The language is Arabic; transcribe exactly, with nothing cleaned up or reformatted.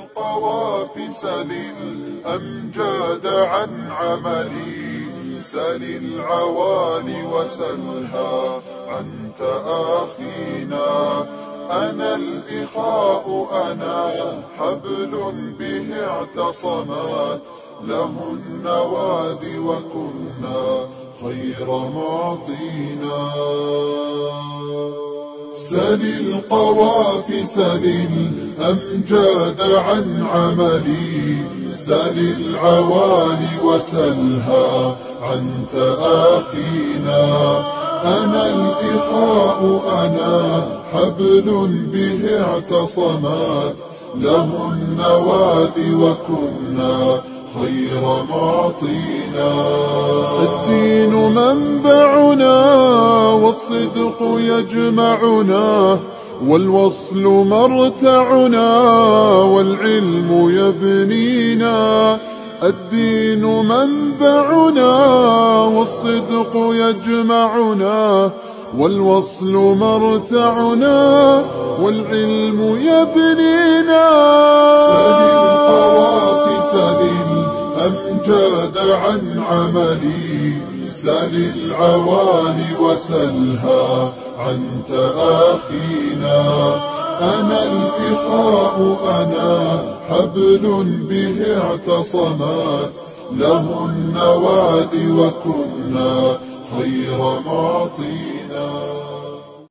القوافي سل الأمجاد عن عملي، سل العوالي وسلها عن تآخينا. أنا الإخاء أنا حبل به اعتصمت له النوادي، وكنا خير معطينا. سل القوافي سل الأمجاد عن عملي، سل العوالي وسلها عن تآخينا. أنا الإخاء أنا حبل به اعتصمت له النوادي، وكنا خير معطينا. الدين منبعنا والصدق يجمعنا، والوصل مرتعنا والعلم يبنينا. الدين منبعنا والصدق يجمعنا، والوصل مرتعنا والعلم يبنينا. سل القوافي سل الأمجاد عن عملي، سل العوالي وسلها عن تآخينا. أنا الإخاء أنا حبل به اعتصمت له النوادي، وكنا خير معطينا.